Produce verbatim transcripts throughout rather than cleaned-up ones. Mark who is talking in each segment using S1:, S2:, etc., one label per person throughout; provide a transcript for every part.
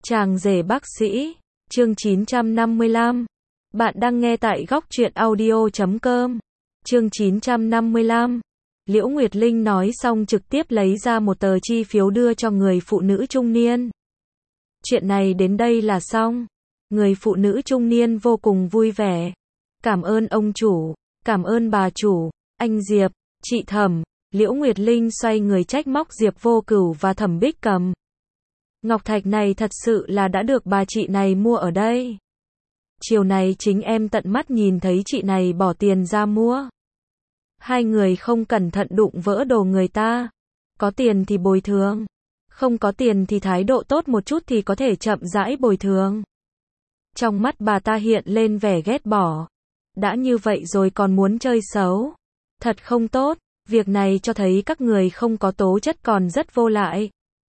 S1: Chàng rể bác sĩ, chương chín trăm năm mươi lăm. Bạn đang nghe tại góc truyện audio chấm com. Chương chín trăm năm mươi lăm. Liễu Nguyệt Linh nói xong trực tiếp lấy ra một tờ chi phiếu đưa cho người phụ nữ trung niên. Chuyện này đến đây là xong. Người phụ nữ trung niên vô cùng vui vẻ. Cảm ơn ông chủ, cảm ơn bà chủ, anh Diệp, chị Thẩm. Liễu Nguyệt Linh xoay người trách móc Diệp Vô Cửu và Thẩm Bích Cầm. Ngọc thạch này thật sự là đã được bà chị này mua ở đây. Chiều này chính em tận mắt nhìn thấy chị này bỏ tiền ra mua. Hai người không cẩn thận đụng vỡ đồ người ta. Có tiền thì bồi thường. Không có tiền thì thái độ tốt một chút thì có thể chậm rãi bồi thường. Trong mắt bà ta hiện lên vẻ ghét bỏ. Đã như vậy rồi còn muốn chơi xấu. Thật không tốt. Việc này cho thấy các người không có tố chất còn rất vô lại.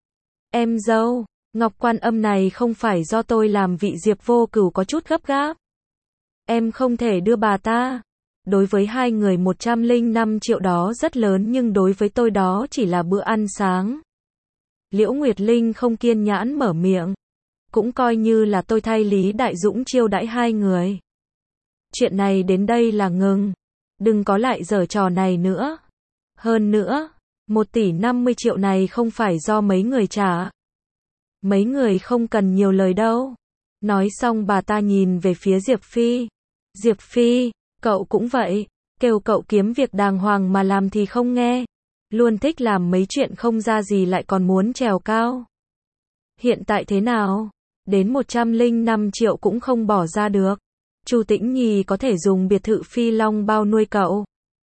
S1: Em dâu, ngọc quan âm này không phải do tôi làm, vị Diệp Vô Cửu có chút gấp gáp. Em không thể đưa bà ta. Đối với hai người một trăm lẻ năm triệu đó rất lớn nhưng đối với tôi đó chỉ là bữa ăn sáng. Liễu Nguyệt Linh không kiên nhẫn mở miệng. Cũng coi như là tôi thay Lý Đại Dũng chiêu đãi hai người. Chuyện này đến đây là ngừng. Đừng có lại giở trò này nữa. Hơn nữa, một tỷ năm mươi triệu này không phải do mấy người trả. Mấy người không cần nhiều lời đâu. Nói xong bà ta nhìn về phía Diệp Phi. Diệp Phi, cậu cũng vậy. Kêu cậu kiếm việc đàng hoàng mà làm thì không nghe. Luôn thích làm mấy chuyện không ra gì lại còn muốn trèo cao. Hiện tại thế nào? Đến một trăm lẻ năm triệu cũng không bỏ ra được. Chu Tĩnh Nhi có thể dùng biệt thự Phi Long bao nuôi cậu.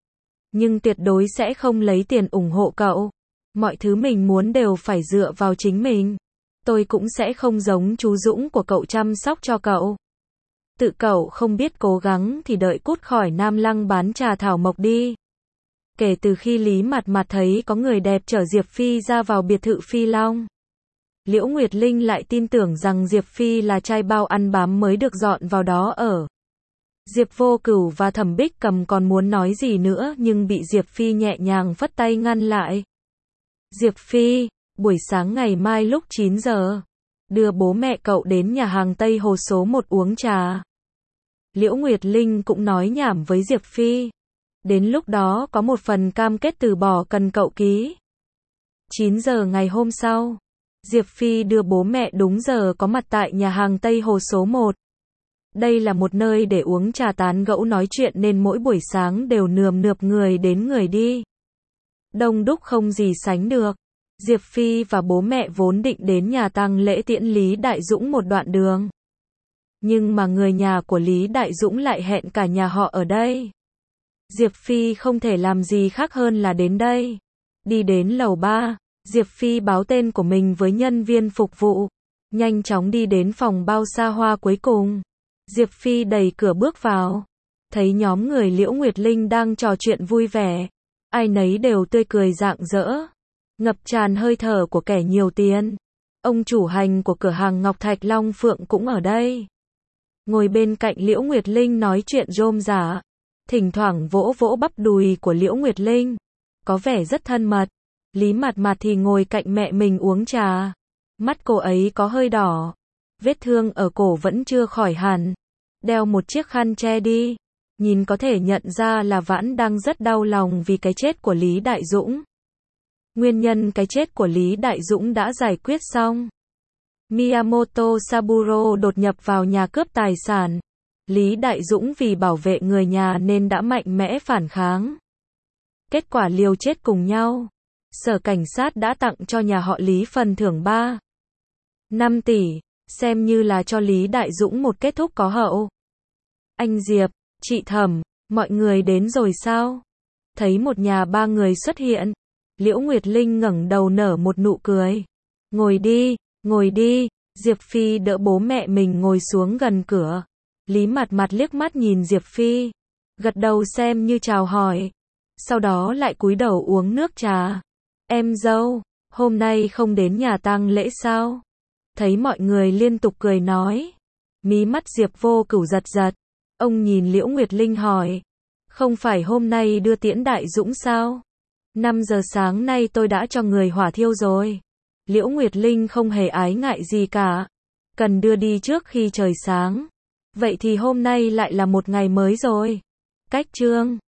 S1: Nhưng tuyệt đối sẽ không lấy tiền ủng hộ cậu. Mọi thứ mình muốn đều phải dựa vào chính mình. Tôi cũng sẽ không giống chú Dũng của cậu chăm sóc cho cậu. Tự cậu không biết cố gắng thì đợi cút khỏi Nam Lăng bán trà thảo mộc đi. Kể từ khi Lý Mạt Mạt thấy có người đẹp chở Diệp Phi ra vào biệt thự Phi Long, Liễu Nguyệt Linh lại tin tưởng rằng Diệp Phi là trai bao ăn bám mới được dọn vào đó ở. Diệp Vô Cửu và Thẩm Bích Cầm còn muốn nói gì nữa nhưng bị Diệp Phi nhẹ nhàng phất tay ngăn lại. Diệp Phi, buổi sáng ngày mai lúc chín giờ, đưa bố mẹ cậu đến nhà hàng Tây Hồ số một uống trà. Liễu Nguyệt Linh cũng nói nhảm với Diệp Phi. Đến lúc đó có một phần cam kết từ bỏ cần cậu ký. chín giờ ngày hôm sau, Diệp Phi đưa bố mẹ đúng giờ có mặt tại nhà hàng Tây Hồ số một. Đây là một nơi để uống trà tán gẫu nói chuyện nên mỗi buổi sáng đều nườm nượp người đến người đi. Đông đúc không gì sánh được. Diệp Phi và bố mẹ vốn định đến nhà tang lễ tiễn Lý Đại Dũng một đoạn đường. Nhưng mà người nhà của Lý Đại Dũng lại hẹn cả nhà họ ở đây. Diệp Phi không thể làm gì khác hơn là đến đây. Đi đến lầu ba, Diệp Phi báo tên của mình với nhân viên phục vụ. Nhanh chóng đi đến phòng bao xa hoa cuối cùng. Diệp Phi đẩy cửa bước vào. Thấy nhóm người Liễu Nguyệt Linh đang trò chuyện vui vẻ. Ai nấy đều tươi cười rạng rỡ. Ngập tràn hơi thở của kẻ nhiều tiền. Ông chủ hành của cửa hàng Ngọc Thạch Long Phượng cũng ở đây. Ngồi bên cạnh Liễu Nguyệt Linh nói chuyện rôm rả. Thỉnh thoảng vỗ vỗ bắp đùi của Liễu Nguyệt Linh. Có vẻ rất thân mật. Lý Mạt Mạt thì ngồi cạnh mẹ mình uống trà. Mắt cô ấy có hơi đỏ. Vết thương ở cổ vẫn chưa khỏi hẳn. Đeo một chiếc khăn che đi. Nhìn có thể nhận ra là Vãn đang rất đau lòng vì cái chết của Lý Đại Dũng. Nguyên nhân cái chết của Lý Đại Dũng đã giải quyết xong. Miyamoto Saburo đột nhập vào nhà cướp tài sản. Lý Đại Dũng vì bảo vệ người nhà nên đã mạnh mẽ phản kháng. Kết quả liều chết cùng nhau. Sở cảnh sát đã tặng cho nhà họ Lý phần thưởng ba năm tỷ. Xem như là cho Lý Đại Dũng một kết thúc có hậu. Anh Diệp, chị Thẩm, mọi người đến rồi sao? Thấy một nhà ba người xuất hiện. Liễu Nguyệt Linh ngẩng đầu nở một nụ cười. Ngồi đi, ngồi đi. Diệp Phi đỡ bố mẹ mình ngồi xuống gần cửa. Lý Mạt Mạt liếc mắt nhìn Diệp Phi. Gật đầu xem như chào hỏi. Sau đó lại cúi đầu uống nước trà. Em dâu, hôm nay không đến nhà tang lễ sao? Thấy mọi người liên tục cười nói. Mí mắt Diệp Vô Cửu giật giật. Ông nhìn Liễu Nguyệt Linh hỏi. Không phải hôm nay đưa tiễn Đại Dũng sao? năm giờ sáng nay tôi đã cho người hỏa thiêu rồi. Liễu Nguyệt Linh không hề ái ngại gì cả. cần đưa đi trước khi trời sáng. Vậy thì hôm nay lại là một ngày mới rồi. Cách chương